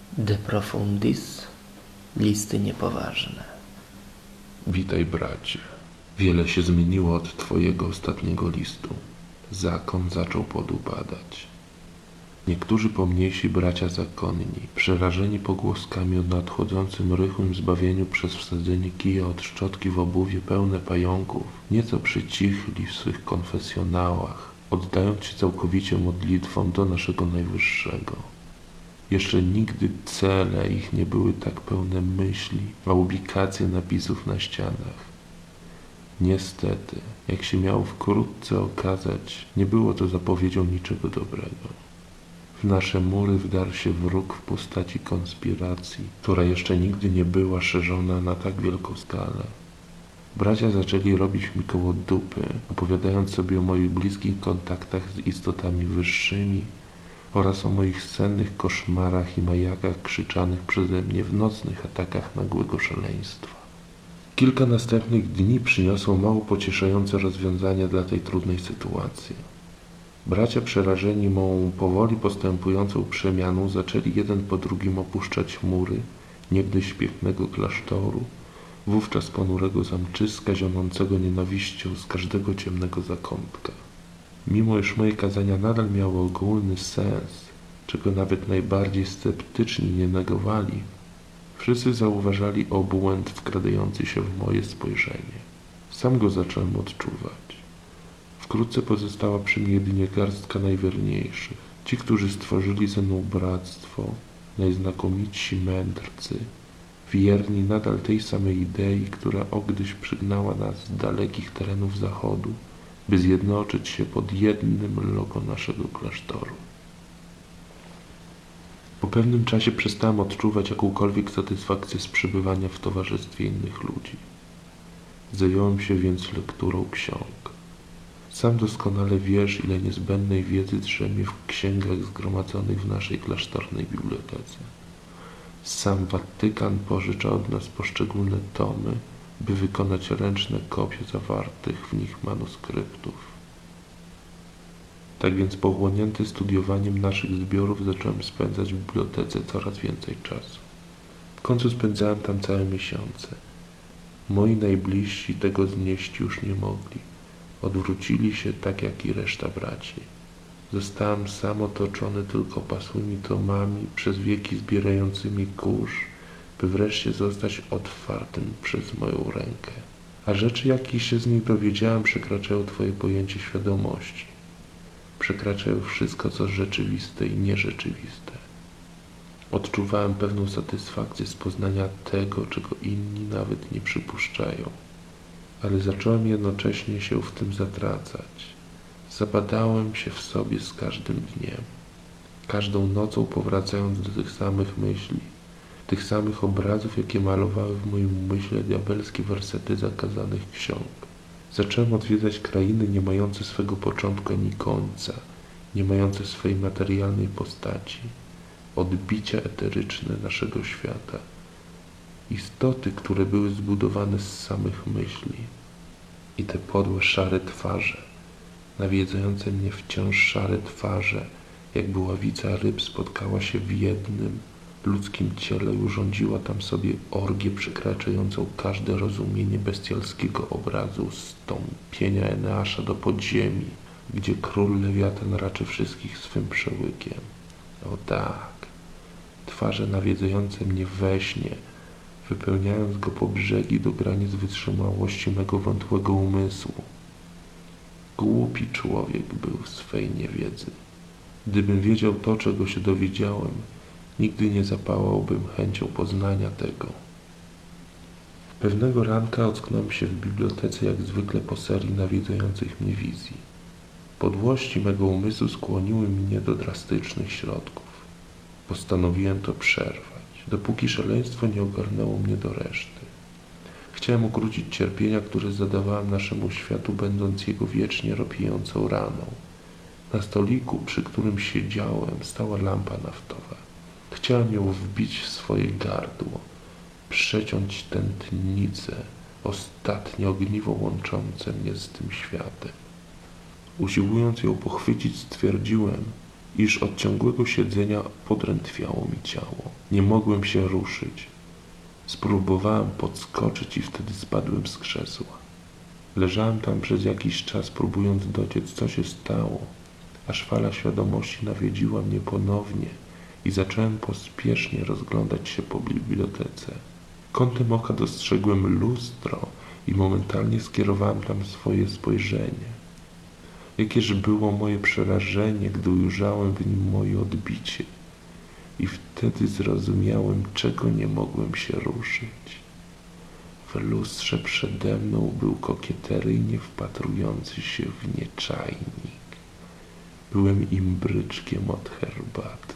De profundis, listy niepoważne. Witaj, bracie. Wiele się zmieniło od twojego ostatniego listu. Zakon zaczął podupadać. Niektórzy pomniejsi bracia zakonni, przerażeni pogłoskami o nadchodzącym rychłym zbawieniu przez wsadzenie kija od szczotki w obuwie pełne pająków, nieco przycichli w swych konfesjonałach, oddając się całkowicie modlitwom do naszego Najwyższego. Jeszcze nigdy cele ich nie były tak pełne myśli, a ubikacje napisów na ścianach. Niestety, jak się miało wkrótce okazać, nie było to zapowiedzią niczego dobrego. W nasze mury wdarł się wróg w postaci konspiracji, która jeszcze nigdy nie była szerzona na tak wielką skalę. Bracia zaczęli robić mi koło dupy, opowiadając sobie o moich bliskich kontaktach z istotami wyższymi oraz o moich sennych koszmarach i majakach krzyczanych przeze mnie w nocnych atakach nagłego szaleństwa. Kilka następnych dni przyniosło mało pocieszające rozwiązanie dla tej trudnej sytuacji. Bracia przerażeni mą powoli postępującą przemianą zaczęli jeden po drugim opuszczać mury niegdyś pięknego klasztoru, wówczas ponurego zamczyska zionącego nienawiścią z każdego ciemnego zakątka. Mimo iż moje kazania nadal miały ogólny sens, czego nawet najbardziej sceptyczni nie negowali, wszyscy zauważali obłęd wkradający się w moje spojrzenie. Sam go zacząłem odczuwać. Wkrótce pozostała przy mnie jedynie garstka najwierniejszych. Ci, którzy stworzyli ze mną bractwo, najznakomitsi mędrcy, wierni nadal tej samej idei, która ogdyś przygnała nas z dalekich terenów zachodu, by zjednoczyć się pod jednym logo naszego klasztoru. Po pewnym czasie przestałem odczuwać jakąkolwiek satysfakcję z przebywania w towarzystwie innych ludzi. Zająłem się więc lekturą ksiąg. Sam doskonale wiesz, ile niezbędnej wiedzy drzemie w księgach zgromadzonych w naszej klasztornej bibliotece. Sam Watykan pożycza od nas poszczególne tomy, by wykonać ręczne kopie zawartych w nich manuskryptów. Tak więc pochłonięty studiowaniem naszych zbiorów zacząłem spędzać w bibliotece coraz więcej czasu. W końcu spędzałem tam całe miesiące. Moi najbliżsi tego znieść już nie mogli. Odwrócili się tak jak i reszta braci. Zostałem sam otoczony tylko pasłymi tomami, przez wieki zbierającymi kurz, by wreszcie zostać otwartym przez moją rękę. A rzeczy, jakich się z nich dowiedziałem, przekraczają twoje pojęcie świadomości. Przekraczają wszystko, co rzeczywiste i nierzeczywiste. Odczuwałem pewną satysfakcję z poznania tego, czego inni nawet nie przypuszczają. Ale zacząłem jednocześnie się w tym zatracać. Zabadałem się w sobie z każdym dniem, każdą nocą powracając do tych samych myśli, tych samych obrazów, jakie malowały w moim umyśle diabelskie wersety zakazanych ksiąg. Zacząłem odwiedzać krainy nie mające swego początku ani końca, nie mające swej materialnej postaci, odbicia eteryczne naszego świata. Istoty, które były zbudowane z samych myśli. I te podłe, szare twarze, nawiedzające mnie wciąż szare twarze, jakby ławica ryb spotkała się w jednym ludzkim ciele i urządziła tam sobie orgię przekraczającą każde rozumienie bestialskiego obrazu zstąpienia Eneasza do podziemi, gdzie król Lewiatan raczy wszystkich swym przełykiem. O tak, twarze nawiedzające mnie we śnie, wypełniając go po brzegi do granic wytrzymałości mego wątłego umysłu. Głupi człowiek był w swej niewiedzy. Gdybym wiedział to, czego się dowiedziałem, nigdy nie zapałałbym chęcią poznania tego. Pewnego ranka ocknąłem się w bibliotece jak zwykle po serii nawiedzających mnie wizji. Podłości mego umysłu skłoniły mnie do drastycznych środków. Postanowiłem to przerwać, dopóki szaleństwo nie ogarnęło mnie do reszty. Chciałem ukrócić cierpienia, które zadawałem naszemu światu, będąc jego wiecznie ropiejącą raną. Na stoliku, przy którym siedziałem, stała lampa naftowa. Chciałem ją wbić w swoje gardło, przeciąć tętnicę, ostatnie ogniwo łączące mnie z tym światem. Usiłując ją pochwycić, stwierdziłem, iż od ciągłego siedzenia podrętwiało mi ciało. Nie mogłem się ruszyć. Spróbowałem podskoczyć i wtedy spadłem z krzesła. Leżałem tam przez jakiś czas, próbując dociec, co się stało, aż fala świadomości nawiedziła mnie ponownie i zacząłem pospiesznie rozglądać się po bibliotece. Kątem oka dostrzegłem lustro i momentalnie skierowałem tam swoje spojrzenie. Jakież było moje przerażenie, gdy ujrzałem w nim moje odbicie. I wtedy zrozumiałem, czego nie mogłem się ruszyć. W lustrze przede mną był kokieteryjnie wpatrujący się w nie czajnik. Byłem imbryczkiem od herbaty.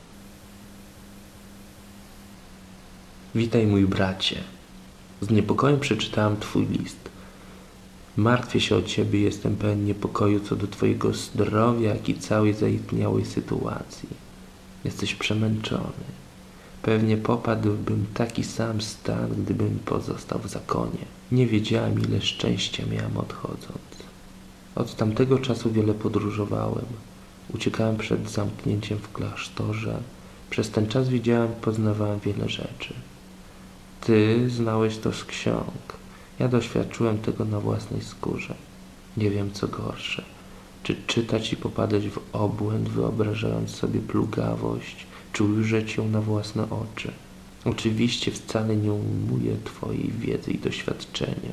Witaj, mój bracie. Z niepokojem przeczytałem twój list. Martwię się o ciebie, jestem pełen niepokoju co do twojego zdrowia, jak i całej zaistniałej sytuacji. Jesteś przemęczony. Pewnie popadłbym w taki sam stan, gdybym pozostał w zakonie. Nie wiedziałem, ile szczęścia miałem odchodząc. Od tamtego czasu wiele podróżowałem. Uciekałem przed zamknięciem w klasztorze. Przez ten czas widziałem i poznawałem wiele rzeczy. Ty znałeś to z ksiąg. Ja doświadczyłem tego na własnej skórze. Nie wiem, co gorsze. Czy czytać i popadać w obłęd, wyobrażając sobie plugawość, czy ujrzeć ją na własne oczy. Oczywiście wcale nie ujmuję twojej wiedzy i doświadczenia.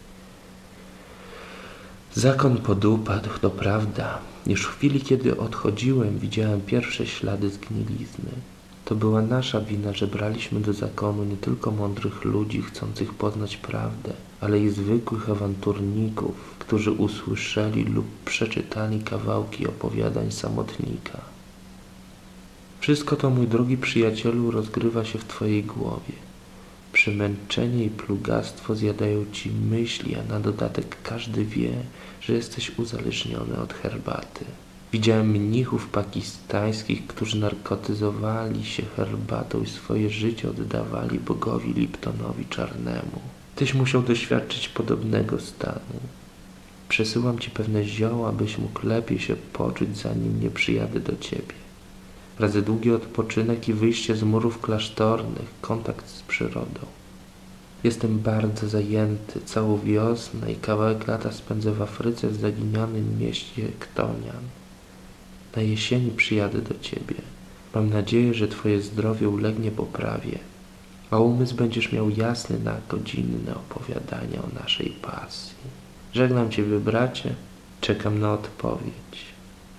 Zakon podupadł, to prawda. Już w chwili, kiedy odchodziłem, widziałem pierwsze ślady zgnilizny. To była nasza wina, że braliśmy do zakonu nie tylko mądrych ludzi chcących poznać prawdę, ale i zwykłych awanturników, którzy usłyszeli lub przeczytali kawałki opowiadań samotnika. Wszystko to, mój drogi przyjacielu, rozgrywa się w twojej głowie. Przemęczenie i plugastwo zjadają ci myśli, a na dodatek każdy wie, że jesteś uzależniony od herbaty. Widziałem mnichów pakistańskich, którzy narkotyzowali się herbatą i swoje życie oddawali bogowi Liptonowi Czarnemu. Tyś musiał doświadczyć podobnego stanu. Przesyłam ci pewne zioła, byś mógł lepiej się poczuć, zanim nie przyjadę do ciebie. Razy długi odpoczynek i wyjście z murów klasztornych, kontakt z przyrodą. Jestem bardzo zajęty, całą wiosnę i kawałek lata spędzę w Afryce w zaginionym mieście Ktonian. Na jesieni przyjadę do ciebie. Mam nadzieję, że twoje zdrowie ulegnie poprawie, a umysł będziesz miał jasny na godzinne opowiadania o naszej pasji. Żegnam ciebie, bracie, czekam na odpowiedź.